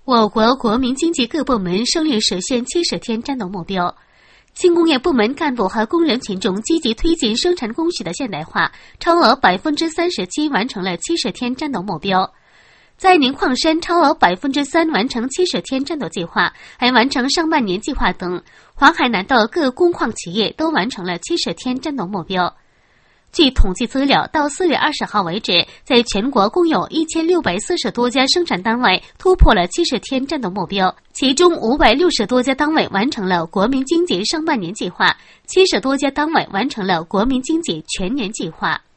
我国国民经济各部门顺利实现70天战斗目标。轻工业部门干部和工人群众积极推进生产工序的现代化，超额37%完成了70天战斗目标。在宁矿山超额3%完成70天战斗计划，还完成上半年计划等。黄海南道各工矿企业都完成了70天战斗目标。据统计资料，到4月20号为止，在全国共有1640多家生产单位突破了70天战斗目标，其中560多家单位完成了国民经济上半年计划，70多家单位完成了国民经济全年计划。